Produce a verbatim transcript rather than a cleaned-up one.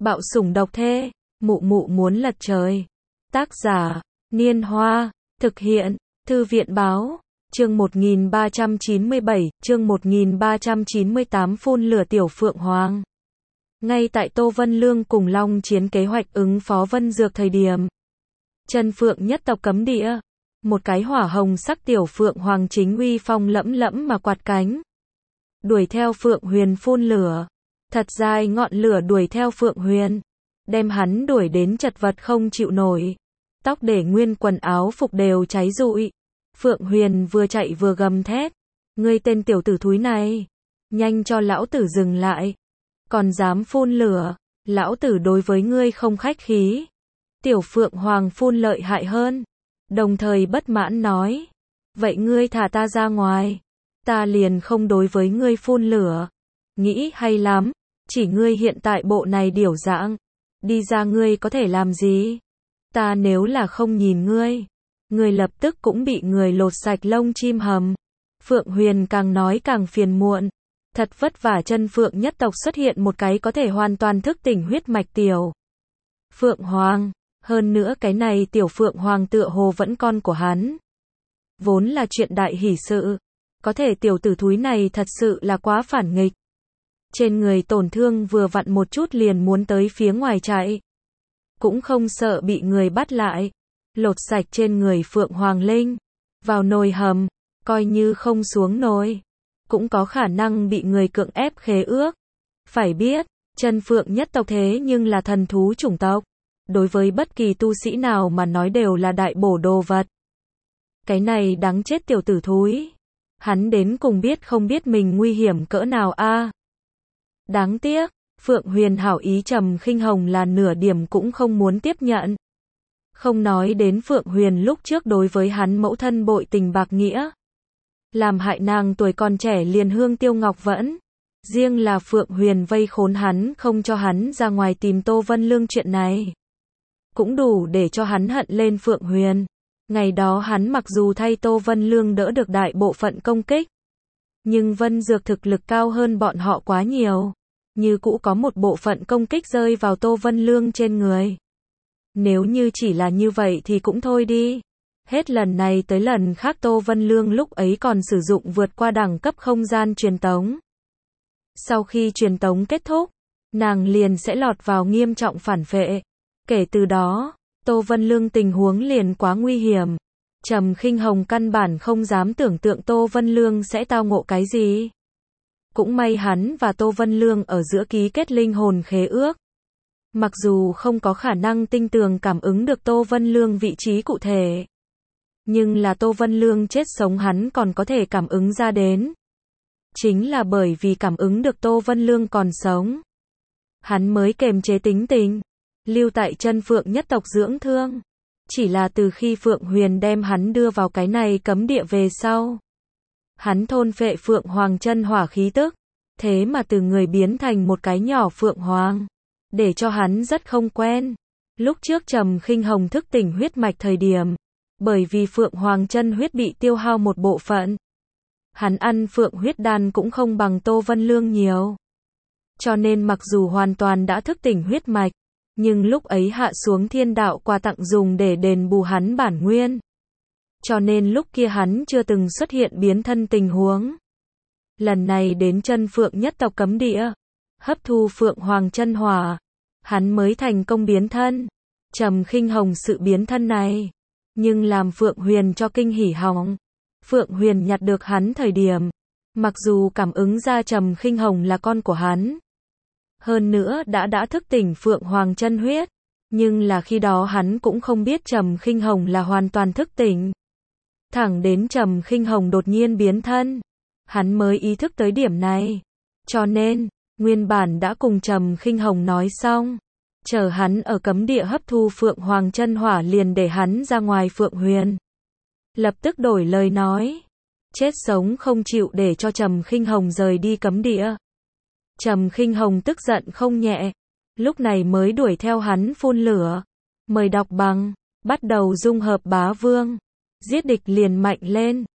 Bạo sủng độc thê, mụ mụ muốn lật trời. Tác giả, Niên Hoa, thực hiện, Thư viện Báo, chương một nghìn ba trăm chín mươi bảy, chương một nghìn ba trăm chín mươi tám phun lửa tiểu Phượng Hoàng. Ngay tại Tô Vân Lương cùng Long Chiến kế hoạch ứng phó Vân Dược thời điểm, Chân Phượng nhất tộc cấm địa, một cái hỏa hồng sắc tiểu Phượng Hoàng chính uy phong lẫm lẫm mà quạt cánh, đuổi theo Phượng Huyền phun lửa. Thật dài ngọn lửa đuổi theo Phượng Huyền, đem hắn đuổi đến chật vật không chịu nổi. Tóc để nguyên quần áo phục đều cháy rụi. Phượng Huyền vừa chạy vừa gầm thét. Ngươi tên tiểu tử thúi này, nhanh cho lão tử dừng lại. Còn dám phun lửa, lão tử đối với ngươi không khách khí. Tiểu Phượng Hoàng phun lợi hại hơn, đồng thời bất mãn nói. Vậy ngươi thả ta ra ngoài, ta liền không đối với ngươi phun lửa. Nghĩ hay lắm, chỉ ngươi hiện tại bộ này điểu dạng, đi ra ngươi có thể làm gì? Ta nếu là không nhìn ngươi, ngươi lập tức cũng bị người lột sạch lông chim hầm. Phượng Huyền càng nói càng phiền muộn, thật vất vả Chân Phượng nhất tộc xuất hiện một cái có thể hoàn toàn thức tỉnh huyết mạch tiểu Phượng Hoàng, hơn nữa cái này tiểu Phượng Hoàng tựa hồ vẫn con của hắn. Vốn là chuyện đại hỷ sự, có thể tiểu tử thúi này thật sự là quá phản nghịch. Trên người tổn thương vừa vặn một chút liền muốn tới phía ngoài chạy. Cũng không sợ bị người bắt lại. Lột sạch trên người Phượng Hoàng Linh. Vào nồi hầm, coi như không xuống nồi. Cũng có khả năng bị người cưỡng ép khế ước. Phải biết, Chân Phượng nhất tộc thế nhưng là thần thú chủng tộc. Đối với bất kỳ tu sĩ nào mà nói đều là đại bổ đồ vật. Cái này đáng chết tiểu tử thúi. Hắn đến cùng biết không biết mình nguy hiểm cỡ nào a? Đáng tiếc, Phượng Huyền hảo ý Trầm Khinh Hồng là nửa điểm cũng không muốn tiếp nhận. Không nói đến Phượng Huyền lúc trước đối với hắn mẫu thân bội tình bạc nghĩa, làm hại nàng tuổi còn trẻ liền hương tiêu ngọc vẫn. Riêng là Phượng Huyền vây khốn hắn không cho hắn ra ngoài tìm Tô Vân Lương chuyện này, cũng đủ để cho hắn hận lên Phượng Huyền. Ngày đó hắn mặc dù thay Tô Vân Lương đỡ được đại bộ phận công kích, nhưng Vân Dược thực lực cao hơn bọn họ quá nhiều, như cũ có một bộ phận công kích rơi vào Tô Vân Lương trên người. Nếu như chỉ là như vậy thì cũng thôi đi. Hết lần này tới lần khác Tô Vân Lương lúc ấy còn sử dụng vượt qua đẳng cấp không gian truyền tống. Sau khi truyền tống kết thúc, nàng liền sẽ lọt vào nghiêm trọng phản vệ. Kể từ đó, Tô Vân Lương tình huống liền quá nguy hiểm. Trầm Khinh Hồng căn bản không dám tưởng tượng Tô Vân Lương sẽ tao ngộ cái gì. Cũng may hắn và Tô Vân Lương ở giữa ký kết linh hồn khế ước. Mặc dù không có khả năng tinh tường cảm ứng được Tô Vân Lương vị trí cụ thể, nhưng là Tô Vân Lương chết sống hắn còn có thể cảm ứng ra đến. Chính là bởi vì cảm ứng được Tô Vân Lương còn sống, hắn mới kềm chế tính tình, lưu tại Chân Phượng nhất tộc dưỡng thương. Chỉ là từ khi Phượng Huyền đem hắn đưa vào cái này cấm địa về sau, hắn thôn phệ Phượng Hoàng chân hỏa khí tức, thế mà từ người biến thành một cái nhỏ Phượng Hoàng, để cho hắn rất không quen. Lúc trước Trầm Khinh Hồng thức tỉnh huyết mạch thời điểm, bởi vì Phượng Hoàng chân huyết bị tiêu hao một bộ phận, hắn ăn Phượng huyết đan cũng không bằng Tô Vân Lương nhiều. Cho nên mặc dù hoàn toàn đã thức tỉnh huyết mạch, nhưng lúc ấy hạ xuống thiên đạo quà tặng dùng để đền bù hắn bản nguyên. Cho nên lúc kia hắn chưa từng xuất hiện biến thân tình huống. Lần này đến Chân Phượng nhất tộc cấm địa, hấp thu Phượng Hoàng chân hỏa, hắn mới thành công biến thân. Trầm Khinh Hồng sự biến thân này, nhưng làm Phượng Huyền cho kinh hỉ hỏng. Phượng Huyền nhặt được hắn thời điểm, mặc dù cảm ứng ra Trầm Khinh Hồng là con của hắn, hơn nữa đã đã thức tỉnh Phượng Hoàng chân huyết, nhưng là khi đó hắn cũng không biết Trầm Khinh Hồng là hoàn toàn thức tỉnh. Thẳng đến Trầm Khinh Hồng đột nhiên biến thân, hắn mới ý thức tới điểm này. Cho nên, nguyên bản đã cùng Trầm Khinh Hồng nói xong, chờ hắn ở cấm địa hấp thu Phượng Hoàng chân hỏa liền để hắn ra ngoài. Phượng Huyền lập tức đổi lời nói, chết sống không chịu để cho Trầm Khinh Hồng rời đi cấm địa. Trầm Khinh Hồng tức giận không nhẹ, lúc này mới đuổi theo hắn phun lửa. Mời đọc bằng, bắt đầu dung hợp bá vương, giết địch liền mạnh lên.